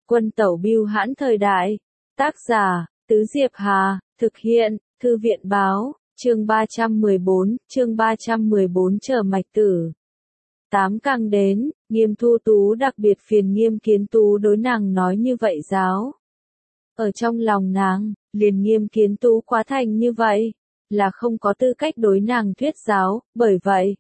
Quân tẩu bưu hãn thời đại. Tác giả, Tứ Diệp Hà, thực hiện, Thư viện báo, chương 314 chờ Mạch Tử. 8 càng đến, Nghiêm Thu Tú đặc biệt phiền Nghiêm Kiến Tú đối nàng nói như vậy giáo. Ở trong lòng nàng, liền Nghiêm Kiến Tú quá thành như vậy, là không có tư cách đối nàng thuyết giáo, bởi vậy.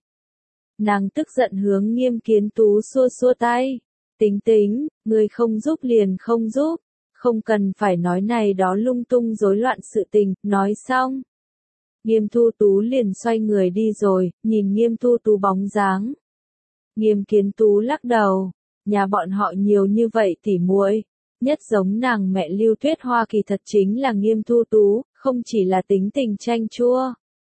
Nàng tức giận hướng Nghiêm Kiến Tú xua xua tay. Tính, người không giúp liền không giúp, không cần phải nói này đó lung tung rối loạn sự tình, nói xong. Nghiêm Thu Tú liền xoay người đi rồi, nhìn Nghiêm Thu Tú bóng dáng. Nghiêm Kiến Tú lắc đầu, nhà bọn họ nhiều như vậy tỉ muội, nhất giống nàng mẹ Lưu Tuyết Hoa kỳ thật chính là Nghiêm Thu Tú, không chỉ là tính tình chanh chua,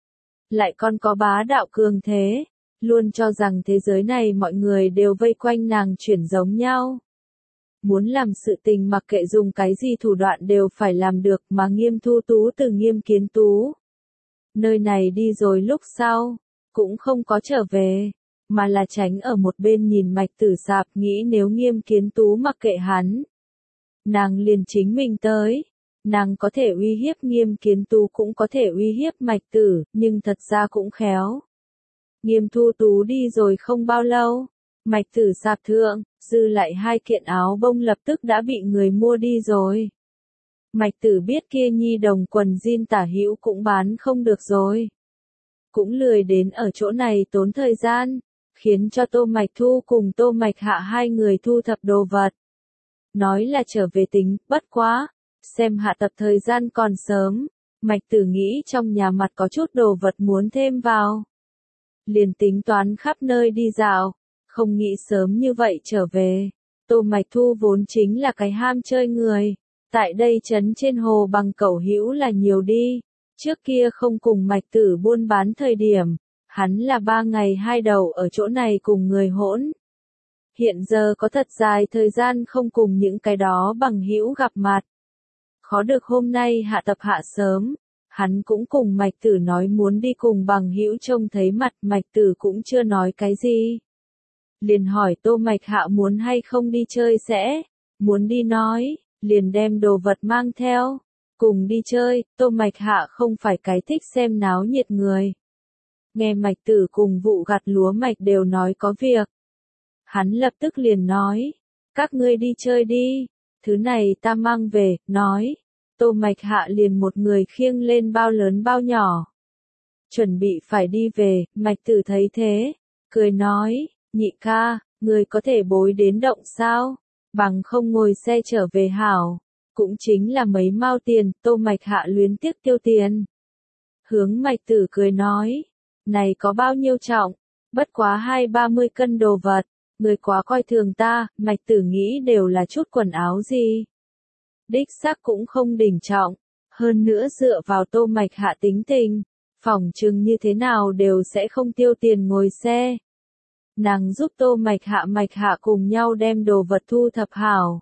lại còn có bá đạo cường thế, luôn cho rằng thế giới này mọi người đều vây quanh nàng chuyển giống nhau. Muốn làm sự tình mặc kệ dùng cái gì thủ đoạn đều phải làm được mà Nghiêm Thu Tú từ Nghiêm Kiến Tú. Nơi này đi rồi lúc sau, cũng không có trở về, mà là tránh ở một bên nhìn Mạch Tử sạp nghĩ nếu Nghiêm Kiến Tú mặc kệ hắn. Nàng liền chính mình tới, nàng có thể uy hiếp Nghiêm Kiến Tú cũng có thể uy hiếp Mạch Tử, nhưng thật ra cũng khéo. Nghiêm Thu Tú đi rồi không bao lâu, Mạch Tử sạp thượng, dư lại 2 kiện áo bông lập tức đã bị người mua đi rồi. Mạch Tử biết kia nhi đồng quần jean tả hữu cũng bán không được rồi. Cũng lười đến ở chỗ này tốn thời gian, khiến cho Tô Mạch Thu cùng Tô Mạch Hạ 2 người thu thập đồ vật. Nói là trở về tính, bất quá, xem hạ tập thời gian còn sớm, Mạch Tử nghĩ trong nhà mặt có chút đồ vật muốn thêm vào. Liền tính toán khắp nơi đi dạo, không nghĩ sớm như vậy trở về. Tô Mạch Thu vốn chính là cái ham chơi người, tại đây trấn trên hồ bằng cẩu hữu là nhiều đi, trước kia không cùng Mạch Tử buôn bán thời điểm, hắn là 3 ngày 2 đầu ở chỗ này cùng người hỗn. Hiện giờ có thật dài thời gian không cùng những cái đó bằng hữu gặp mặt. Khó được hôm nay hạ tập hạ sớm. Hắn cũng cùng Mạch Tử nói muốn đi cùng bằng hữu trông thấy mặt, Mạch Tử cũng chưa nói cái gì. Liền hỏi Tô Mạch Hạ muốn hay không đi chơi sẽ, muốn đi nói, liền đem đồ vật mang theo, cùng đi chơi. Tô Mạch Hạ không phải cái thích xem náo nhiệt người. Nghe Mạch Tử cùng vụ gặt lúa mạch đều nói có việc. Hắn lập tức liền nói, các ngươi đi chơi đi, thứ này ta mang về, nói. Tô Mạch Hạ liền một người khiêng lên bao lớn bao nhỏ. Chuẩn bị phải đi về, Mạch Tử thấy thế, cười nói, nhị ca, người có thể bối đến động sao, bằng không ngồi xe trở về hảo, cũng chính là mấy mao tiền, Tô Mạch Hạ luyến tiếc tiêu tiền. Hướng Mạch Tử cười nói, này có bao nhiêu trọng, bất quá 20-30 cân đồ vật, người quá coi thường ta, Mạch Tử nghĩ đều là chút quần áo gì. Đích xác cũng không đỉnh trọng, hơn nữa dựa vào Tô Mạch Hạ tính tình, phỏng chừng như thế nào đều sẽ không tiêu tiền ngồi xe. Nàng giúp Tô Mạch Hạ cùng nhau đem đồ vật thu thập hảo.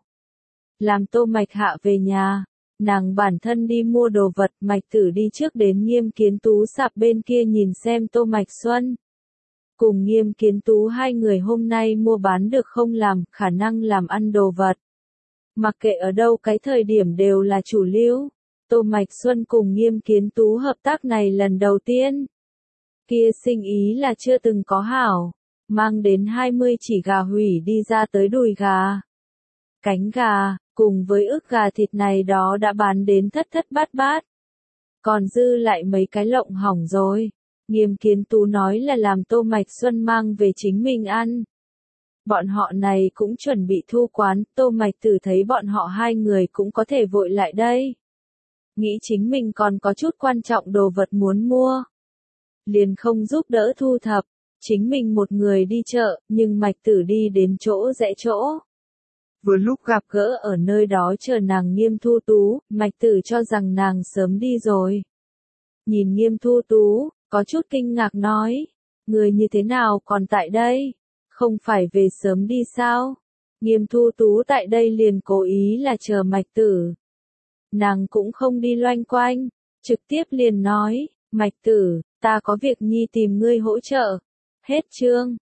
Làm Tô Mạch Hạ về nhà, nàng bản thân đi mua đồ vật, Mạch Tử đi trước đến Nghiêm Kiến Tú sạp bên kia nhìn xem Tô Mạch Xuân. Cùng Nghiêm Kiến Tú 2 người hôm nay mua bán được không làm, khả năng làm ăn đồ vật. Mặc kệ ở đâu cái thời điểm đều là chủ lưu. Tô Mạch Xuân cùng Nghiêm Kiến Tú hợp tác này lần đầu tiên. Kia sinh ý là chưa từng có hảo. Mang đến 20 chỉ gà hủy đi ra tới đùi gà. Cánh gà, cùng với ức gà thịt này đó đã bán đến thất bát bát. Còn dư lại mấy cái lộng hỏng rồi. Nghiêm Kiến Tú nói là làm Tô Mạch Xuân mang về chính mình ăn. Bọn họ này cũng chuẩn bị thu quán, Tô Mạch Tử thấy bọn họ 2 người cũng có thể vội lại đây. Nghĩ chính mình còn có chút quan trọng đồ vật muốn mua. Liền không giúp đỡ thu thập, chính mình một người đi chợ, nhưng Mạch Tử đi đến chỗ rẽ chỗ. Vừa lúc gặp gỡ ở nơi đó chờ nàng Nghiêm Thu Tú, Mạch Tử cho rằng nàng sớm đi rồi. Nhìn Nghiêm Thu Tú, có chút kinh ngạc nói, người như thế nào còn tại đây? Không phải về sớm đi sao? Nghiêm Thu Tú tại đây liền cố ý là chờ Mạch Tử. Nàng cũng không đi loanh quanh, trực tiếp liền nói, Mạch Tử, ta có việc nhi tìm ngươi hỗ trợ. Hết chương.